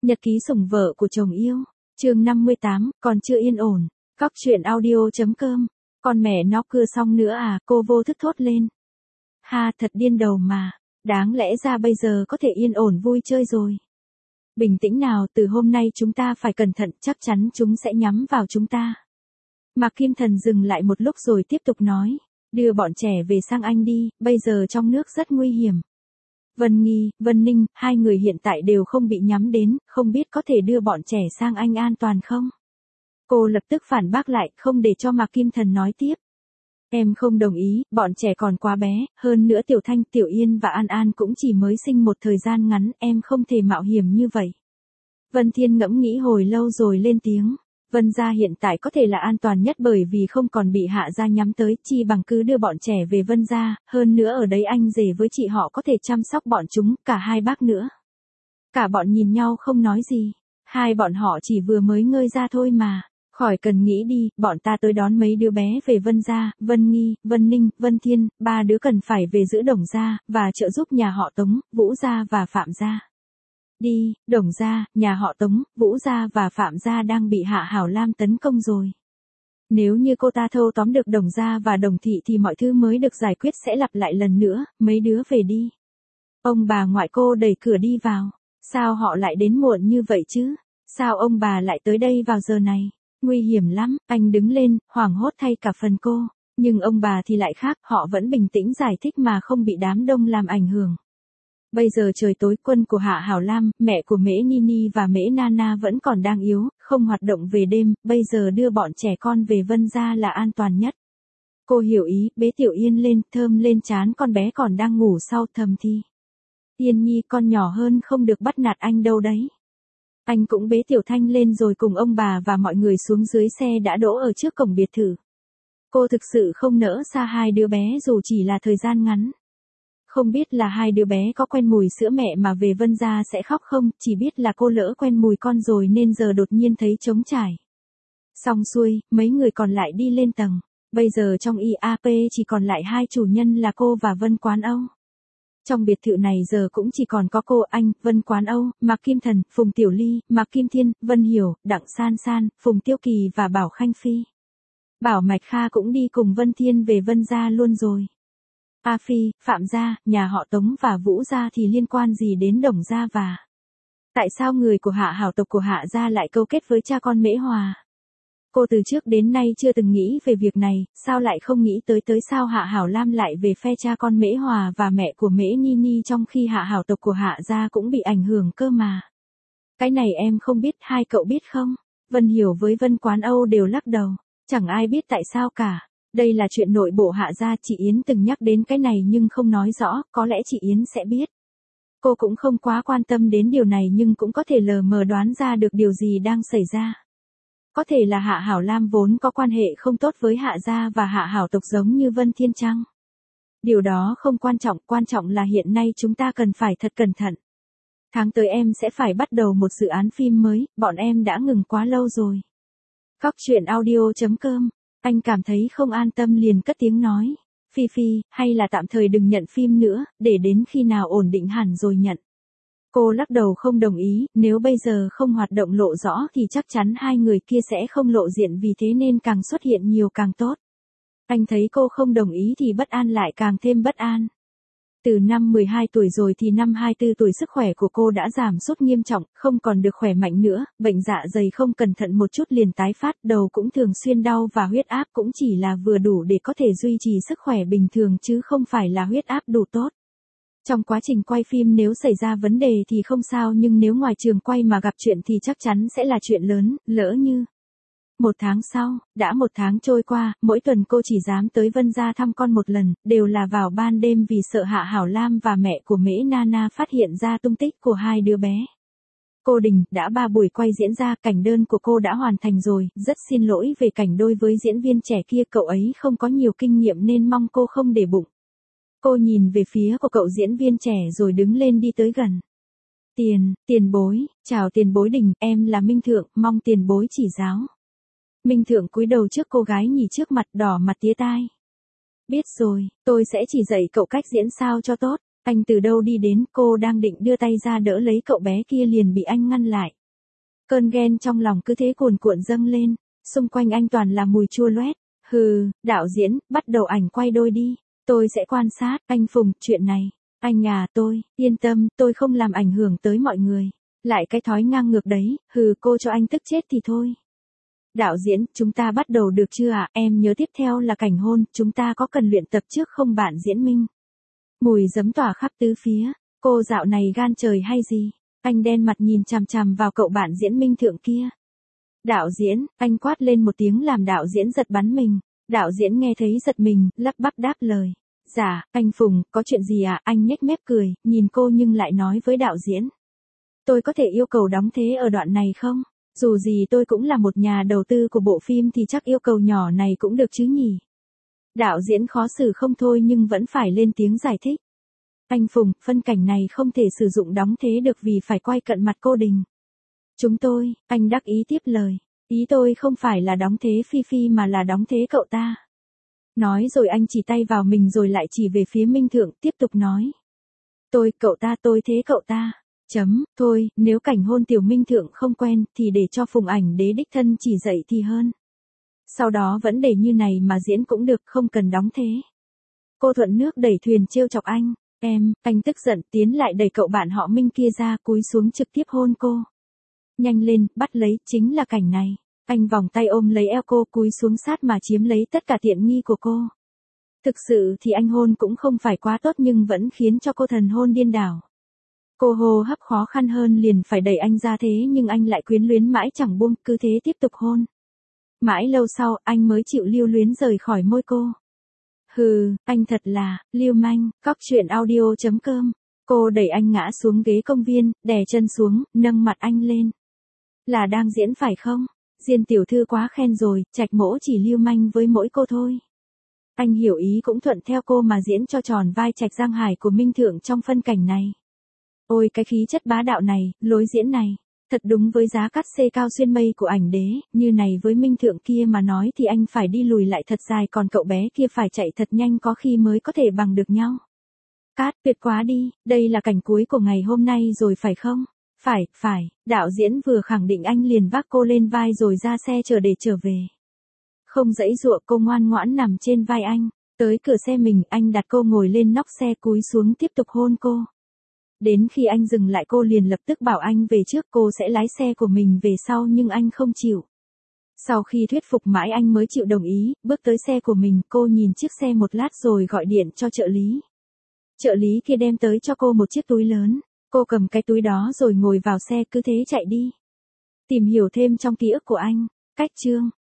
Nhật ký sủng vợ của chồng yêu. Chương 58, còn chưa yên ổn. Cóc truyện audio.com. Con mẹ nó cưa xong nữa à, cô vô thức thốt lên. Ha, thật điên đầu mà. Đáng lẽ ra bây giờ có thể yên ổn vui chơi rồi. Bình tĩnh nào, từ hôm nay chúng ta phải cẩn thận, chắc chắn chúng sẽ nhắm vào chúng ta. Mạc Kim Thần dừng lại một lúc rồi tiếp tục nói. Đưa bọn trẻ về sang Anh đi, bây giờ trong nước rất nguy hiểm. Vân Nghi, Vân Ninh, hai người hiện tại đều không bị nhắm đến, không biết có thể đưa bọn trẻ sang Anh an toàn không? Cô lập tức phản bác lại, không để cho Mạc Kim Thần nói tiếp. Em không đồng ý, bọn trẻ còn quá bé, hơn nữa Tiểu Thanh, Tiểu Yên và An An cũng chỉ mới sinh một thời gian ngắn, em không thể mạo hiểm như vậy. Vân Thiên ngẫm nghĩ hồi lâu rồi lên tiếng. Vân gia hiện tại có thể là an toàn nhất bởi vì không còn bị Hạ gia nhắm tới, chi bằng cứ đưa bọn trẻ về Vân gia, hơn nữa ở đấy anh rể với chị họ có thể chăm sóc bọn chúng, cả hai bác nữa. Cả bọn nhìn nhau không nói gì, hai bọn họ chỉ vừa mới ngơi ra thôi mà, khỏi cần nghĩ đi, bọn ta tới đón mấy đứa bé về Vân gia, Vân Nghi, Vân Ninh, Vân Thiên, ba đứa cần phải về giữ Đồng gia, và trợ giúp nhà họ Tống, Vũ gia và Phạm gia. Đi, Đồng gia, nhà họ Tống, Vũ gia và Phạm gia đang bị Hạ Hảo Lam tấn công rồi. Nếu như cô ta thâu tóm được Đồng gia và Đồng thị thì mọi thứ mới được giải quyết sẽ lặp lại lần nữa, mấy đứa về đi. Ông bà ngoại cô đẩy cửa đi vào. Sao họ lại đến muộn như vậy chứ? Sao ông bà lại tới đây vào giờ này? Nguy hiểm lắm, anh đứng lên, hoảng hốt thay cả phần cô. Nhưng ông bà thì lại khác, họ vẫn bình tĩnh giải thích mà không bị đám đông làm ảnh hưởng. Bây giờ trời tối, quân của Hạ Hảo Lam, mẹ của Mễ Nini và Mễ Nana vẫn còn đang yếu, không hoạt động về đêm, bây giờ đưa bọn trẻ con về Vân gia là an toàn nhất. Cô hiểu ý, bế Tiểu Yên lên, thơm lên trán con bé còn đang ngủ sau, thầm thì. Yên Nhi, con nhỏ hơn không được bắt nạt anh đâu đấy. Anh cũng bế Tiểu Thanh lên rồi cùng ông bà và mọi người xuống dưới xe đã đỗ ở trước cổng biệt thự. Cô thực sự không nỡ xa hai đứa bé dù chỉ là thời gian ngắn. Không biết là hai đứa bé có quen mùi sữa mẹ mà về Vân gia sẽ khóc không, chỉ biết là cô lỡ quen mùi con rồi nên giờ đột nhiên thấy trống trải. Xong xuôi, mấy người còn lại đi lên tầng. Bây giờ trong IAP chỉ còn lại hai chủ nhân là cô và Vân Quán Âu. Trong biệt thự này giờ cũng chỉ còn có cô, anh, Vân Quán Âu, Mạc Kim Thần, Phùng Tiểu Ly, Mạc Kim Thiên, Vân Hiểu, Đặng San San, Phùng Tiêu Kỳ và Bảo Khanh Phi. Bảo Mạch Kha cũng đi cùng Vân Thiên về Vân gia luôn rồi. A Phi, Phạm gia, nhà họ Tống và Vũ gia thì liên quan gì đến Đồng gia và... Tại sao người của Hạ Hảo tộc của Hạ gia lại câu kết với cha con Mễ Hòa? Cô từ trước đến nay chưa từng nghĩ về việc này, sao lại không nghĩ tới sao Hạ Hảo Lam lại về phe cha con Mễ Hòa và mẹ của Mễ Nini trong khi Hạ Hảo tộc của Hạ gia cũng bị ảnh hưởng cơ mà. Cái này em không biết, hai cậu biết không? Vân Hiểu với Vân Quán Âu đều lắc đầu, chẳng ai biết tại sao cả. Đây là chuyện nội bộ Hạ gia, chị Yến từng nhắc đến cái này nhưng không nói rõ, có lẽ chị Yến sẽ biết. Cô cũng không quá quan tâm đến điều này nhưng cũng có thể lờ mờ đoán ra được điều gì đang xảy ra. Có thể là Hạ Hảo Lam vốn có quan hệ không tốt với Hạ gia và Hạ Hảo tộc giống như Vân Thiên chăng? Điều đó không quan trọng là hiện nay chúng ta cần phải thật cẩn thận. Tháng tới em sẽ phải bắt đầu một dự án phim mới, bọn em đã ngừng quá lâu rồi. Cóc truyện audio.com. Anh cảm thấy không an tâm liền cất tiếng nói. Phi Phi, hay là tạm thời đừng nhận phim nữa, để đến khi nào ổn định hẳn rồi nhận. Cô lắc đầu không đồng ý, nếu bây giờ không hoạt động lộ rõ thì chắc chắn hai người kia sẽ không lộ diện, vì thế nên càng xuất hiện nhiều càng tốt. Anh thấy cô không đồng ý thì bất an lại càng thêm bất an. Từ năm 12 tuổi rồi thì năm 24 tuổi sức khỏe của cô đã giảm sút nghiêm trọng, không còn được khỏe mạnh nữa, bệnh dạ dày không cẩn thận một chút liền tái phát, đầu cũng thường xuyên đau và huyết áp cũng chỉ là vừa đủ để có thể duy trì sức khỏe bình thường chứ không phải là huyết áp đủ tốt. Trong quá trình quay phim nếu xảy ra vấn đề thì không sao, nhưng nếu ngoài trường quay mà gặp chuyện thì chắc chắn sẽ là chuyện lớn, lỡ như... Một tháng sau, đã một tháng trôi qua, mỗi tuần cô chỉ dám tới Vân gia thăm con một lần, đều là vào ban đêm vì sợ Hạ Hảo Lam và mẹ của Mễ Nana phát hiện ra tung tích của hai đứa bé. Cô Đình, đã 3 buổi quay diễn ra, cảnh đơn của cô đã hoàn thành rồi, rất xin lỗi về cảnh đôi với diễn viên trẻ kia, cậu ấy không có nhiều kinh nghiệm nên mong cô không để bụng. Cô nhìn về phía của cậu diễn viên trẻ rồi đứng lên đi tới gần. Tiền bối, chào tiền bối Đình, em là Minh Thượng, mong tiền bối chỉ giáo. Minh Thượng cúi đầu trước cô gái nhì trước mặt, đỏ mặt tía tai. Biết rồi, tôi sẽ chỉ dạy cậu cách diễn sao cho tốt. Anh từ đâu đi đến, cô đang định đưa tay ra đỡ lấy cậu bé kia liền bị anh ngăn lại. Cơn ghen trong lòng cứ thế cuồn cuộn dâng lên, xung quanh anh toàn là mùi chua loét. Hừ, đạo diễn, bắt đầu ảnh quay đôi đi. Tôi sẽ quan sát, anh Phùng, chuyện này. Anh à, tôi, yên tâm, tôi không làm ảnh hưởng tới mọi người. Lại cái thói ngang ngược đấy, hừ, cô cho anh tức chết thì thôi. Đạo diễn, chúng ta bắt đầu được chưa ạ? Em nhớ tiếp theo là cảnh hôn, chúng ta có cần luyện tập trước không bạn diễn Minh? Mùi giấm tỏa khắp tứ phía, cô dạo này gan trời hay gì? Anh đen mặt nhìn chằm chằm vào cậu bạn diễn Minh Thượng kia. Đạo diễn, anh quát lên một tiếng làm đạo diễn giật bắn mình. Đạo diễn nghe thấy giật mình, lắp bắp đáp lời. Dạ, anh Phùng, có chuyện gì ạ? Anh nhếch mép cười, nhìn cô nhưng lại nói với đạo diễn. Tôi có thể yêu cầu đóng thế ở đoạn này không? Dù gì tôi cũng là một nhà đầu tư của bộ phim thì chắc yêu cầu nhỏ này cũng được chứ nhỉ? Đạo diễn khó xử không thôi nhưng vẫn phải lên tiếng giải thích. Anh Phùng, phân cảnh này không thể sử dụng đóng thế được vì phải quay cận mặt cô Đình. Chúng tôi, anh đắc ý tiếp lời. Ý tôi không phải là đóng thế Phi Phi mà là đóng thế cậu ta. Nói rồi anh chỉ tay vào mình rồi lại chỉ về phía Minh Thượng tiếp tục nói. Cậu ta tôi thế cậu ta. Thôi, nếu cảnh hôn Tiểu Minh Thượng không quen thì để cho Phùng Ảnh Đế đích thân chỉ dạy thì hơn. Sau đó vẫn để như này mà diễn cũng được, không cần đóng thế. Cô thuận nước đẩy thuyền trêu chọc anh. Anh tức giận tiến lại đẩy cậu bạn họ Minh kia ra cúi xuống trực tiếp hôn cô. Nhanh lên, bắt lấy, chính là cảnh này. Anh vòng tay ôm lấy eo cô cúi xuống sát mà chiếm lấy tất cả tiện nghi của cô. Thực sự thì anh hôn cũng không phải quá tốt nhưng vẫn khiến cho cô thần hôn điên đảo. Cô hô hấp khó khăn hơn liền phải đẩy anh ra thế nhưng anh lại quyến luyến mãi chẳng buông, cứ thế tiếp tục hôn. Mãi lâu sau, anh mới chịu lưu luyến rời khỏi môi cô. Hừ, anh thật là, lưu manh, cóc truyện audio.com. Cô đẩy anh ngã xuống ghế công viên, đè chân xuống, nâng mặt anh lên. Là đang diễn phải không? Diên tiểu thư quá khen rồi, Trạch Mỗ chỉ lưu manh với mỗi cô thôi. Anh hiểu ý cũng thuận theo cô mà diễn cho tròn vai Trạch Giang Hải của Minh Thượng trong phân cảnh này. Ôi cái khí chất bá đạo này, lối diễn này, thật đúng với giá cắt xê cao xuyên mây của Ảnh Đế, như này với Minh Thượng kia mà nói thì anh phải đi lùi lại thật dài còn cậu bé kia phải chạy thật nhanh có khi mới có thể bằng được nhau. Cát tuyệt quá đi, đây là cảnh cuối của ngày hôm nay rồi phải không? Phải, đạo diễn vừa khẳng định anh liền vác cô lên vai rồi ra xe chờ để trở về. Không giãy giụa cô ngoan ngoãn nằm trên vai anh, tới cửa xe mình anh đặt cô ngồi lên nóc xe cúi xuống tiếp tục hôn cô. Đến khi anh dừng lại cô liền lập tức bảo anh về trước cô sẽ lái xe của mình về sau nhưng anh không chịu. Sau khi thuyết phục mãi anh mới chịu đồng ý, bước tới xe của mình cô nhìn chiếc xe một lát rồi gọi điện cho trợ lý. Trợ lý kia đem tới cho cô một chiếc túi lớn, cô cầm cái túi đó rồi ngồi vào xe cứ thế chạy đi. Tìm hiểu thêm trong ký ức của anh, cách chương.